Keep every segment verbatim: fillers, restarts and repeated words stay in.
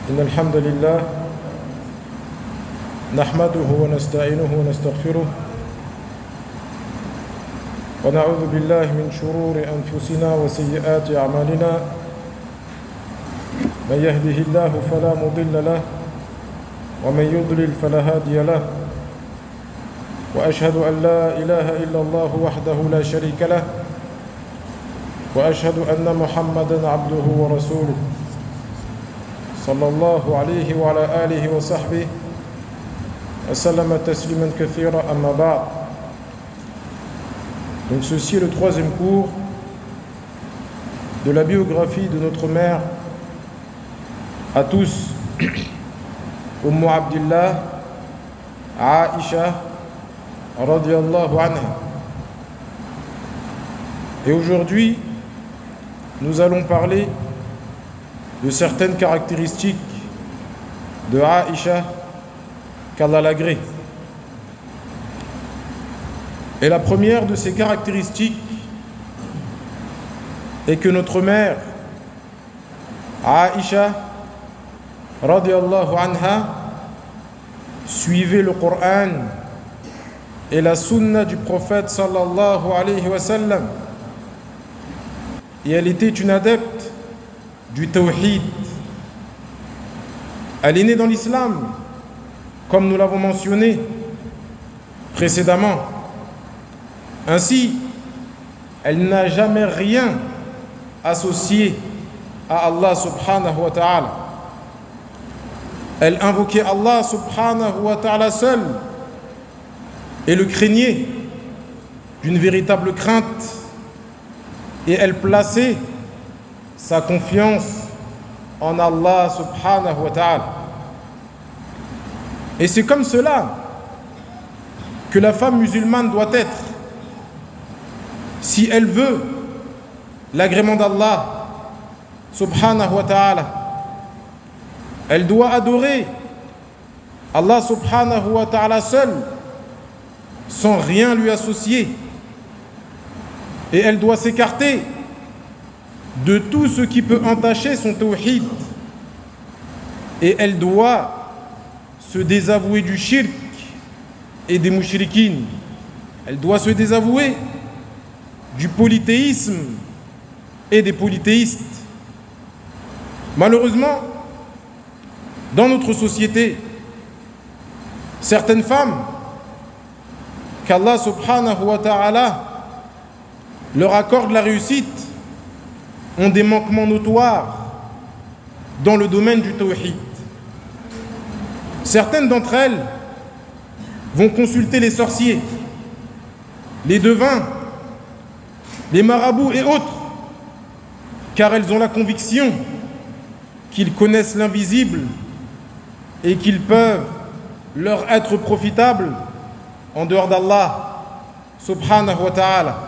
إن الحمد لله نحمده ونستعينه ونستغفره ونعوذ بالله من شرور أنفسنا وسيئات أعمالنا من يهده الله فلا مضل له ومن يضلل فلا هادي له وأشهد أن لا إله إلا الله وحده لا شريك له وأشهد أن محمدًا عبده ورسوله صلى الله عليه وعلى آله وصحبه وسلم تسليما كثيرا أما بعد. Donc ceci est le troisième cours de la biographie de notre mère à tous, Umm Abdillah Aïcha radiyallahu anha. Et aujourd'hui, nous allons parler de certaines caractéristiques de Aïcha qu'Allah l'agrée. Et la première de ces caractéristiques est que notre mère Aïcha radiyallahu anha suivait le Coran et la sunna du prophète sallallahu alayhi wa sallam, et elle était une adepte du tawhid. Elle est née dans l'islam, comme nous l'avons mentionné précédemment. Ainsi, elle n'a jamais rien associé à Allah subhanahu wa ta'ala. Elle invoquait Allah subhanahu wa ta'ala seul et le craignait d'une véritable crainte, et elle plaçait sa confiance en Allah subhanahu wa ta'ala. Et c'est comme cela que la femme musulmane doit être. Si elle veut l'agrément d'Allah subhanahu wa ta'ala, elle doit adorer Allah subhanahu wa ta'ala seul, sans rien lui associer. Et elle doit s'écarter de tout ce qui peut entacher son tawhid. Et elle doit se désavouer du shirk et des mushrikines. Elle doit se désavouer du polythéisme et des polythéistes. Malheureusement, dans notre société, certaines femmes qu'Allah subhanahu wa ta'ala leur accorde la réussite ont des manquements notoires dans le domaine du tawhid. Certaines d'entre elles vont consulter les sorciers, les devins, les marabouts et autres, car elles ont la conviction qu'ils connaissent l'invisible et qu'ils peuvent leur être profitables en dehors d'Allah subhanahu wa ta'ala.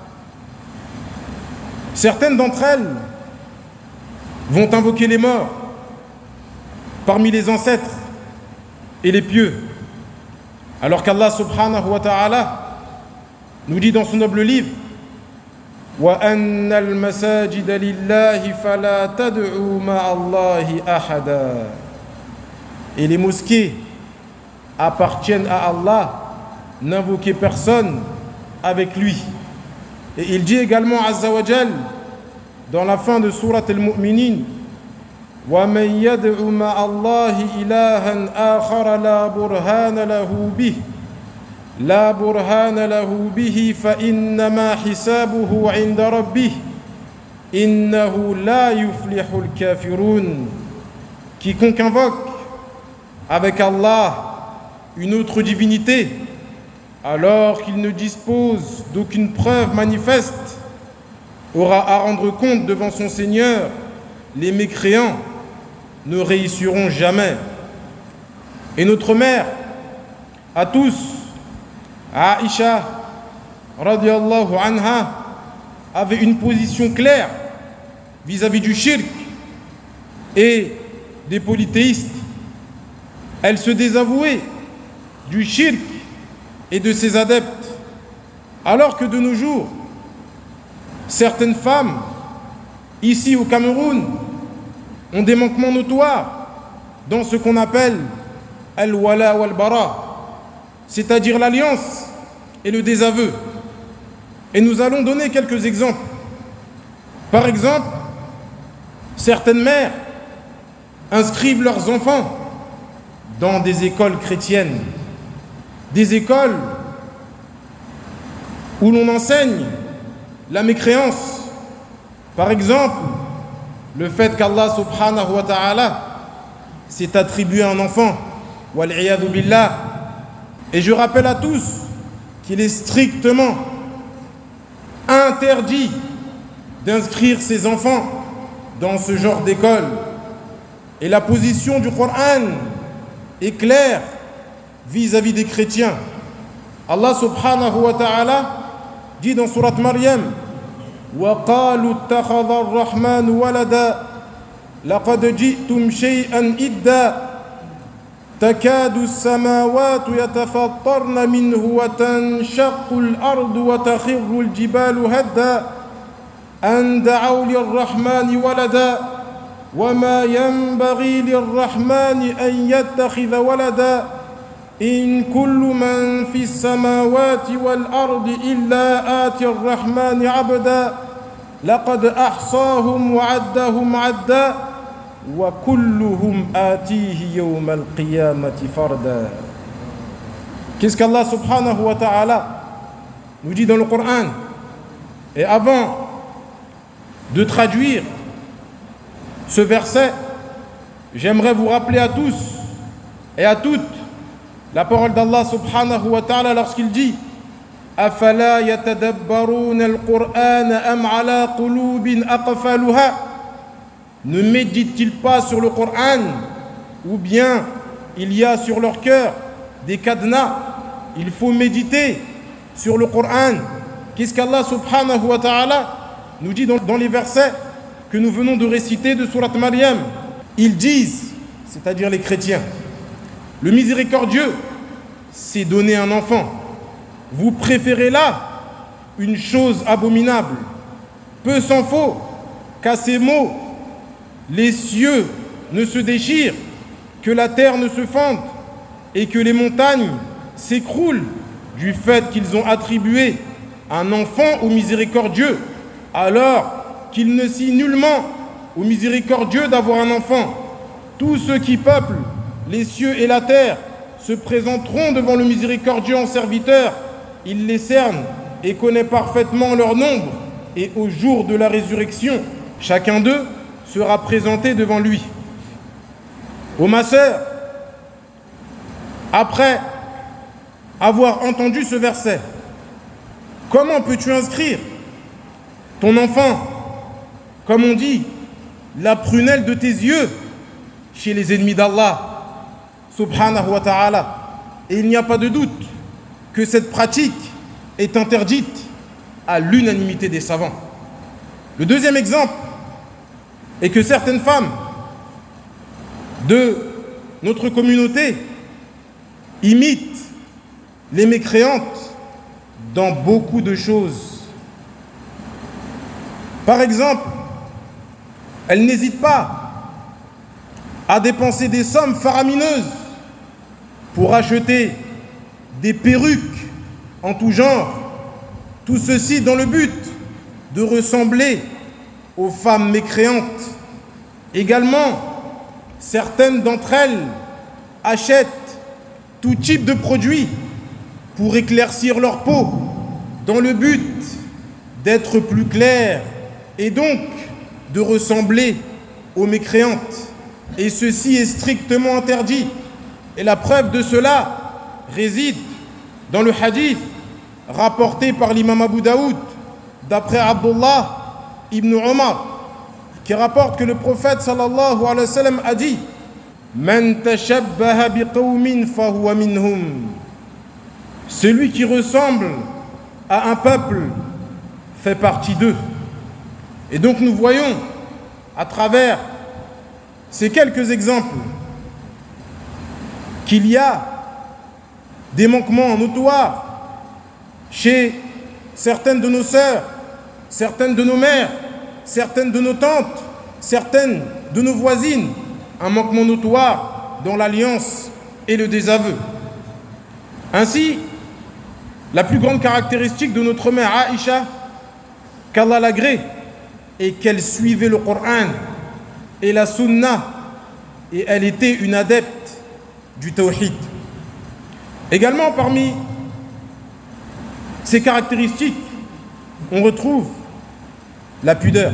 Certaines d'entre elles vont invoquer les morts parmi les ancêtres et les pieux, alors qu'Allah subhanahu wa ta'ala nous dit dans son noble livre: wa anna al-masajida lillahi fala tad'u ma'allahi ahada. Et les mosquées appartiennent à Allah, n'invoquez personne avec lui. Et il dit également Azza wa Jal dans la fin de sourate Al-Mu'minin: wa man yad'u ma'allahi ilahan akhara la burhana lahu bih la burhana lahu bihi fa innama hisabuhu 'inda rabbih innahu la yuflihul kafirun. Quiconque invoque avec Allah une autre divinité alors qu'il ne dispose d'aucune preuve manifeste aura à rendre compte devant son Seigneur. Les mécréants ne réussiront jamais. Et notre mère, à tous, Aïcha radiyallahu anha, avait une position claire vis-à-vis du shirk et des polythéistes. Elle se désavouait du shirk et de ses adeptes, alors que de nos jours, certaines femmes, ici au Cameroun, ont des manquements notoires dans ce qu'on appelle al-wala wal-bara, c'est-à-dire l'alliance et le désaveu. Et nous allons donner quelques exemples. Par exemple, certaines mères inscrivent leurs enfants dans des écoles chrétiennes, des écoles où l'on enseigne la mécréance. Par exemple, le fait qu'Allah subhanahu wa ta'ala s'est attribué un enfant, wal'iyadhu billah. Et je rappelle à tous qu'il est strictement interdit d'inscrire ses enfants dans ce genre d'école. Et la position du Coran est claire vis-à-vis des chrétiens. Allah subhanahu wa ta'ala dit dans sourate Maryam: وَقَالُوا اتَّخَذَ الرَّحْمَنُ وَلَدًا لَقَدْ جِئْتُمْ شَيْئًا إِدًّا تكاد السماوات يتفطرن منه وتنشق الأرض وتخر الجبال هدا أن دعوا للرحمن ولدا وما ينبغي للرحمن أن يتخذ ولدا إن كل من في السماوات والأرض إلا آتي الرحمن عبدا لقد أحصاهم وعدهم عدا وَكُلُّهُمْ آتِيهِ يَوْمَ الْقِيَامَةِ فَرْدًا. Qu'est-ce qu'Allah subhanahu wa ta'ala nous dit dans le Coran? Et avant de traduire ce verset, j'aimerais vous rappeler à tous et à toutes la parole d'Allah subhanahu wa ta'ala lorsqu'il dit: أَفَلَا يَتَدَبَّرُونَ الْقُرْآنَ أَمْ عَلَى قُلُوبٍ أَقْفَالُهَا. Ne méditent-ils pas sur le Coran, ou bien il y a sur leur cœur des cadenas? Il faut méditer sur le Coran. Qu'est-ce qu'Allah subhanahu wa ta'ala nous dit dans, dans les versets que nous venons de réciter de sourate Maryam? Ils disent, c'est-à-dire les chrétiens, le miséricordieux s'est donné un enfant. Vous préférez là une chose abominable. Peu s'en faut qu'à ces mots les cieux ne se déchirent, que la terre ne se fende et que les montagnes s'écroulent du fait qu'ils ont attribué un enfant au miséricordieux, alors qu'il ne signe nullement au miséricordieux d'avoir un enfant. Tous ceux qui peuplent les cieux et la terre se présenteront devant le miséricordieux en serviteurs. Il les cerne et connaît parfaitement leur nombre, et au jour de la résurrection, chacun d'eux sera présenté devant lui. Ô ma sœur, après avoir entendu ce verset, comment peux-tu inscrire ton enfant, comme on dit, la prunelle de tes yeux, chez les ennemis d'Allah subhanahu wa ta'ala? Et il n'y a pas de doute que cette pratique est interdite à l'unanimité des savants. Le deuxième exemple est que certaines femmes de notre communauté imitent les mécréantes dans beaucoup de choses. Par exemple, elles n'hésitent pas à dépenser des sommes faramineuses pour acheter des perruques en tout genre, tout ceci dans le but de ressembler aux femmes mécréantes. Également, certaines d'entre elles achètent tout type de produits pour éclaircir leur peau, dans le but d'être plus claires et donc de ressembler aux mécréantes. Et ceci est strictement interdit. Et la preuve de cela réside dans le hadith rapporté par l'imam Abu Daoud d'après Abdullah ibn Omar, qui rapporte que le prophète sallallahu alayhi wa sallam a dit: Man tashabbaha biqawmin fahuwa minhum. Celui qui ressemble à un peuple fait partie d'eux. Et donc nous voyons à travers ces quelques exemples qu'il y a des manquements notoires chez certaines de nos sœurs, certaines de nos mères, certaines de nos tantes, certaines de nos voisines, un manquement notoire dans l'alliance et le désaveu. Ainsi, la plus grande caractéristique de notre mère Aïcha, qu'Allah l'agrée, est qu'elle suivait le Coran et la Sunna, et elle était une adepte du Tawhid. Également, parmi ces caractéristiques, on retrouve la pudeur.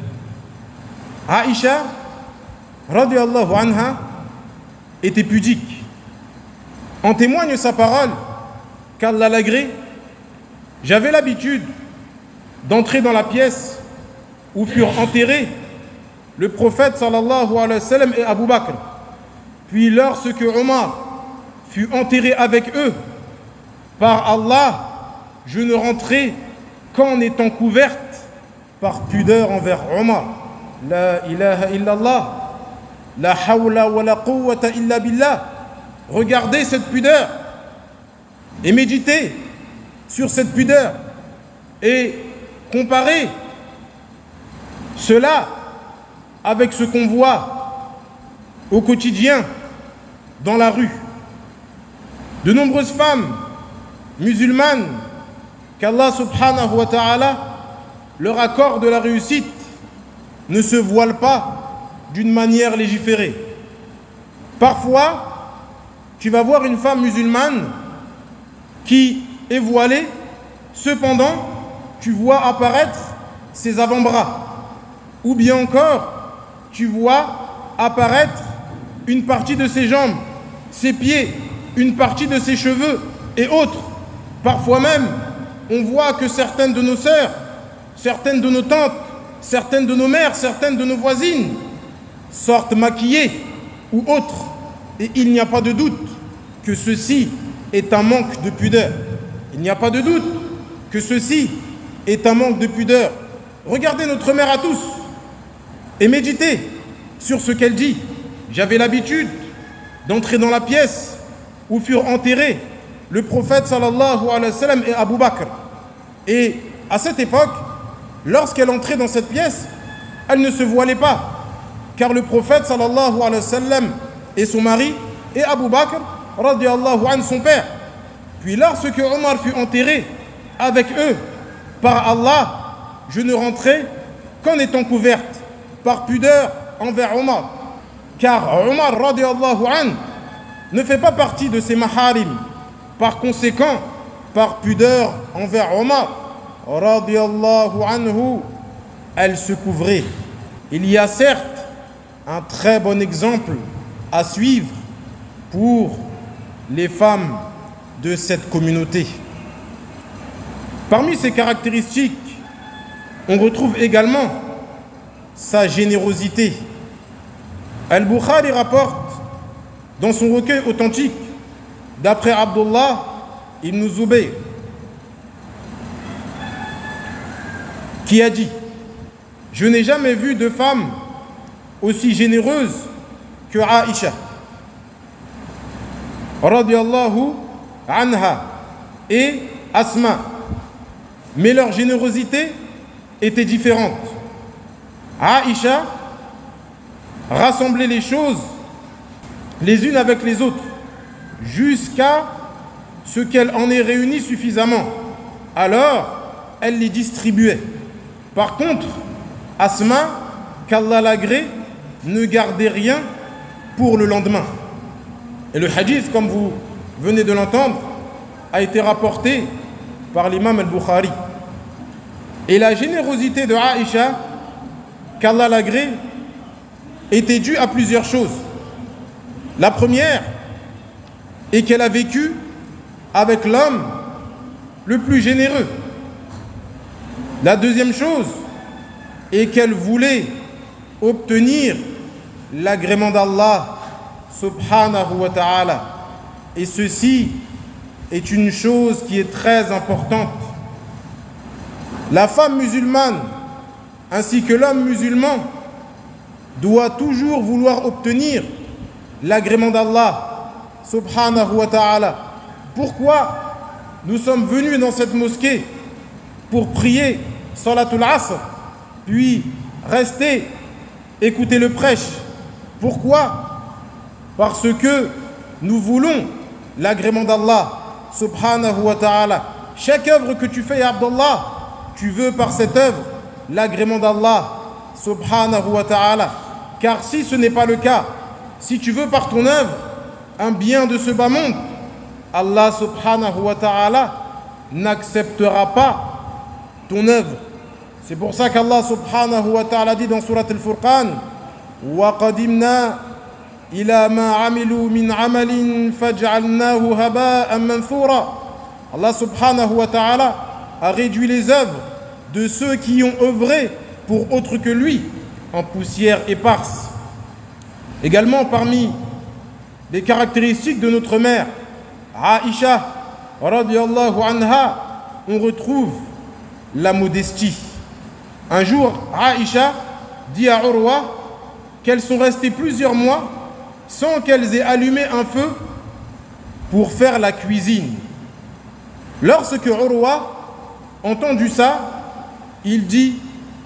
Aïcha, radiyallahu anha, était pudique. En témoigne sa parole, qu'Allah l'agrée, j'avais l'habitude d'entrer dans la pièce où furent enterrés le prophète sallallahu alayhi wa sallam et Abu Bakr. Puis lorsque Omar fut enterré avec eux, par Allah, je ne rentrai qu'en étant couverte par pudeur envers Omar. La ilaha illallah, la hawla wa la quwwata illa billah. Regardez cette pudeur et méditez sur cette pudeur et comparez cela avec ce qu'on voit au quotidien dans la rue. De nombreuses femmes musulmanes qu'Allah subhanahu wa ta'ala leur accorde la réussite ne se voilent pas d'une manière légiférée. Parfois, tu vas voir une femme musulmane qui est voilée, cependant, tu vois apparaître ses avant-bras. Ou bien encore, tu vois apparaître une partie de ses jambes, ses pieds, une partie de ses cheveux et autres. Parfois même, on voit que certaines de nos sœurs, certaines de nos tantes, certaines de nos mères, certaines de nos voisines sortent maquillées ou autres. Et il n'y a pas de doute que ceci est un manque de pudeur. Il n'y a pas de doute que ceci est un manque de pudeur. Regardez notre mère à tous et méditez sur ce qu'elle dit. J'avais l'habitude d'entrer dans la pièce où furent enterrés le prophète sallallahu alayhi wa sallam et Abu Bakr. Et à cette époque, lorsqu'elle entrait dans cette pièce, elle ne se voilait pas, car le prophète sallallahu alayhi wa sallam et son mari et Abu Bakr radiyallahu anhu son père. Puis lorsque Omar fut enterré avec eux, par Allah, je ne rentrais qu'en étant couverte par pudeur envers Omar, car Omar radiyallahu anhu ne fait pas partie de ses maharim. Par conséquent, par pudeur envers Omar radiyallahu anhu, elle se couvrait. Il y a certes un très bon exemple à suivre pour les femmes de cette communauté. Parmi ces caractéristiques, on retrouve également sa générosité. Al-Bukhari rapporte dans son recueil authentique, d'après Abdullah ibn Zubayr, qui a dit: je n'ai jamais vu de femme aussi généreuse que Aïcha radiyallahu anha et Asma, mais leur générosité était différente. Aïcha rassemblait les choses les unes avec les autres jusqu'à ce qu'elle en ait réuni suffisamment. Alors, elle les distribuait. Par contre, Asma, qu'Allah l'agrée, ne gardait rien pour le lendemain. Et le hadith, comme vous venez de l'entendre, a été rapporté par l'imam al-Bukhari. Et la générosité de Aïcha, qu'Allah l'agrée, était due à plusieurs choses. La première est qu'elle a vécu avec l'homme le plus généreux. La deuxième chose est qu'elle voulait obtenir l'agrément d'Allah subhanahu wa ta'ala. Et ceci est une chose qui est très importante. La femme musulmane ainsi que l'homme musulman doit toujours vouloir obtenir l'agrément d'Allah subhanahu wa ta'ala. Pourquoi nous sommes venus dans cette mosquée pour prier salatul asr, puis rester écouter le prêche? Pourquoi? parce que nous voulons l'agrément d'Allah subhanahu wa ta'ala. Chaque œuvre que tu fais, ya Abdallah, tu veux par cette œuvre l'agrément d'Allah subhanahu wa ta'ala. Car si ce n'est pas le cas, si tu veux par ton œuvre un bien de ce bas monde, Allah subhanahu wa ta'ala n'acceptera pas ton œuvre. C'est pour ça qu'Allah subhanahu wa ta'ala dit dans Surat Al-Furqan: Wa qadimna ila ma amilu min amalin faj'alnahu haba'an manthura. Allah subhanahu wa ta'ala a réduit les œuvres de ceux qui ont œuvré pour autre que lui en poussière éparse. Également parmi les caractéristiques de notre mère Aïcha radiyallahu anha, on retrouve la modestie. Un jour, Aïcha dit à Urwa qu'elles sont restées plusieurs mois sans qu'elles aient allumé un feu pour faire la cuisine. Lorsque Urwa a entendu ça, il dit: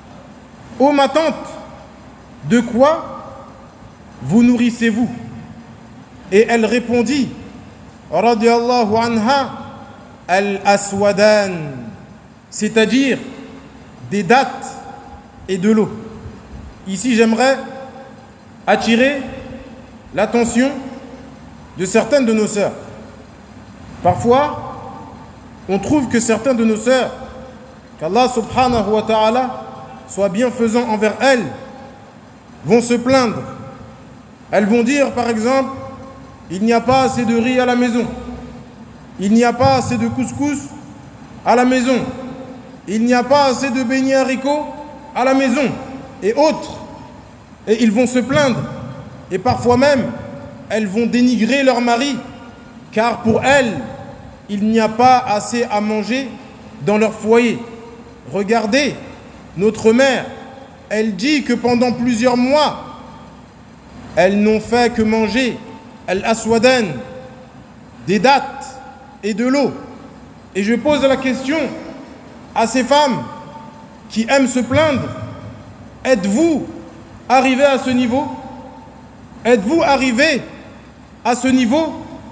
ô ma tante, de quoi vous nourrissez-vous? Et elle répondit, radiyallahu anha, al-aswadan, c'est-à-dire des dattes et de l'eau. Ici, j'aimerais attirer l'attention de certaines de nos sœurs. Parfois, on trouve que certains de nos sœurs, qu'Allah subhanahu wa ta'ala soit bienfaisant envers elles, vont se plaindre. Elles vont dire, par exemple, il n'y a pas assez de riz à la maison, il n'y a pas assez de couscous à la maison, il n'y a pas assez de beignets haricots à la maison, et autres. Et ils vont se plaindre. Et parfois même, elles vont dénigrer leur mari, car pour elles, il n'y a pas assez à manger dans leur foyer. Regardez, notre mère, elle dit que pendant plusieurs mois, elles n'ont fait que manger al-aswadan, des dattes et de l'eau. Et je pose la question à ces femmes qui aiment se plaindre: êtes-vous arrivé à ce niveau? Êtes-vous arrivé à ce niveau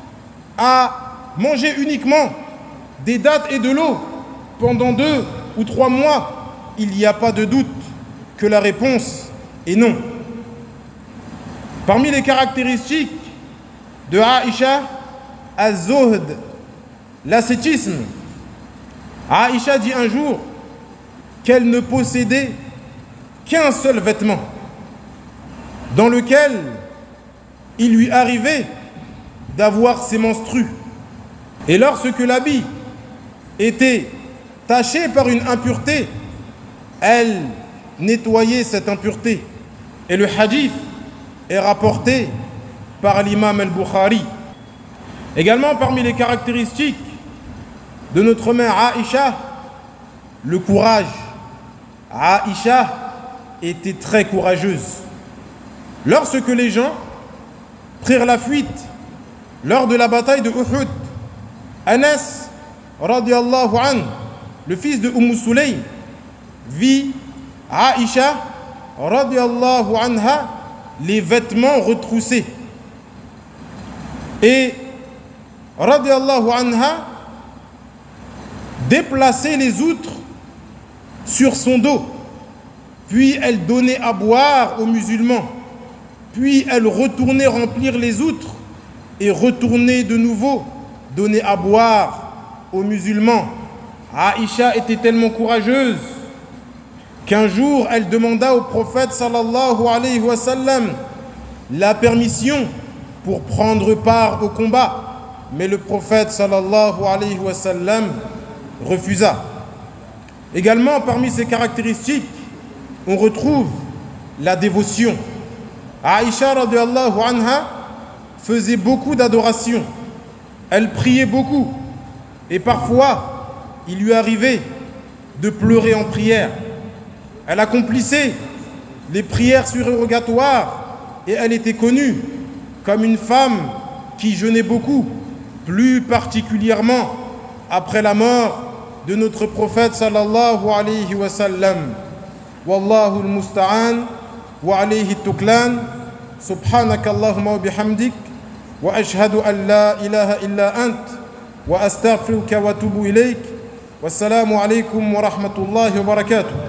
à manger uniquement des dattes et de l'eau pendant deux ou trois mois? Il n'y a pas de doute que la réponse est non. Parmi les caractéristiques de Aïcha, az-zuhd, l'ascétisme. Aïcha dit un jour qu'elle ne possédait qu'un seul vêtement dans lequel il lui arrivait d'avoir ses menstrues. Et lorsque l'habit était taché par une impureté, elle nettoyait cette impureté. Et le hadith est rapporté par l'imam al-Bukhari. Également parmi les caractéristiques de notre mère Aïcha, le courage. Aïcha était très courageuse. Lorsque les gens prirent la fuite lors de la bataille de Uhud, Anas radiyallahu anhu, le fils de Umm Sulaym, vit Aïcha radiyallahu anha les vêtements retroussés. Et radiyallahu anha déplaçait les outres sur son dos. Puis elle donnait à boire aux musulmans. Puis elle retournait remplir les outres et retournait de nouveau donner à boire aux musulmans. Aïcha était tellement courageuse qu'un jour elle demanda au prophète sallallahu alayhi wa sallam la permission pour prendre part au combat. Mais le prophète sallallahu alayhi wa sallam refusa. Également parmi ces caractéristiques, on retrouve la dévotion. Aïcha radiyallahu anha faisait beaucoup d'adoration. Elle priait beaucoup. Et parfois, il lui arrivait de pleurer en prière. Elle accomplissait les prières surérogatoires et elle était connue comme une femme qui jeûnait beaucoup, plus particulièrement après la mort de notre prophète sallallahu alayhi wa sallam. Wallahu al-musta'an wa alayhi tuklan. Subhanakallahumma wa bihamdik. وأشهد أن لا إله إلا أنت وأستغفرك وأتوب إليك والسلام عليكم ورحمة الله وبركاته.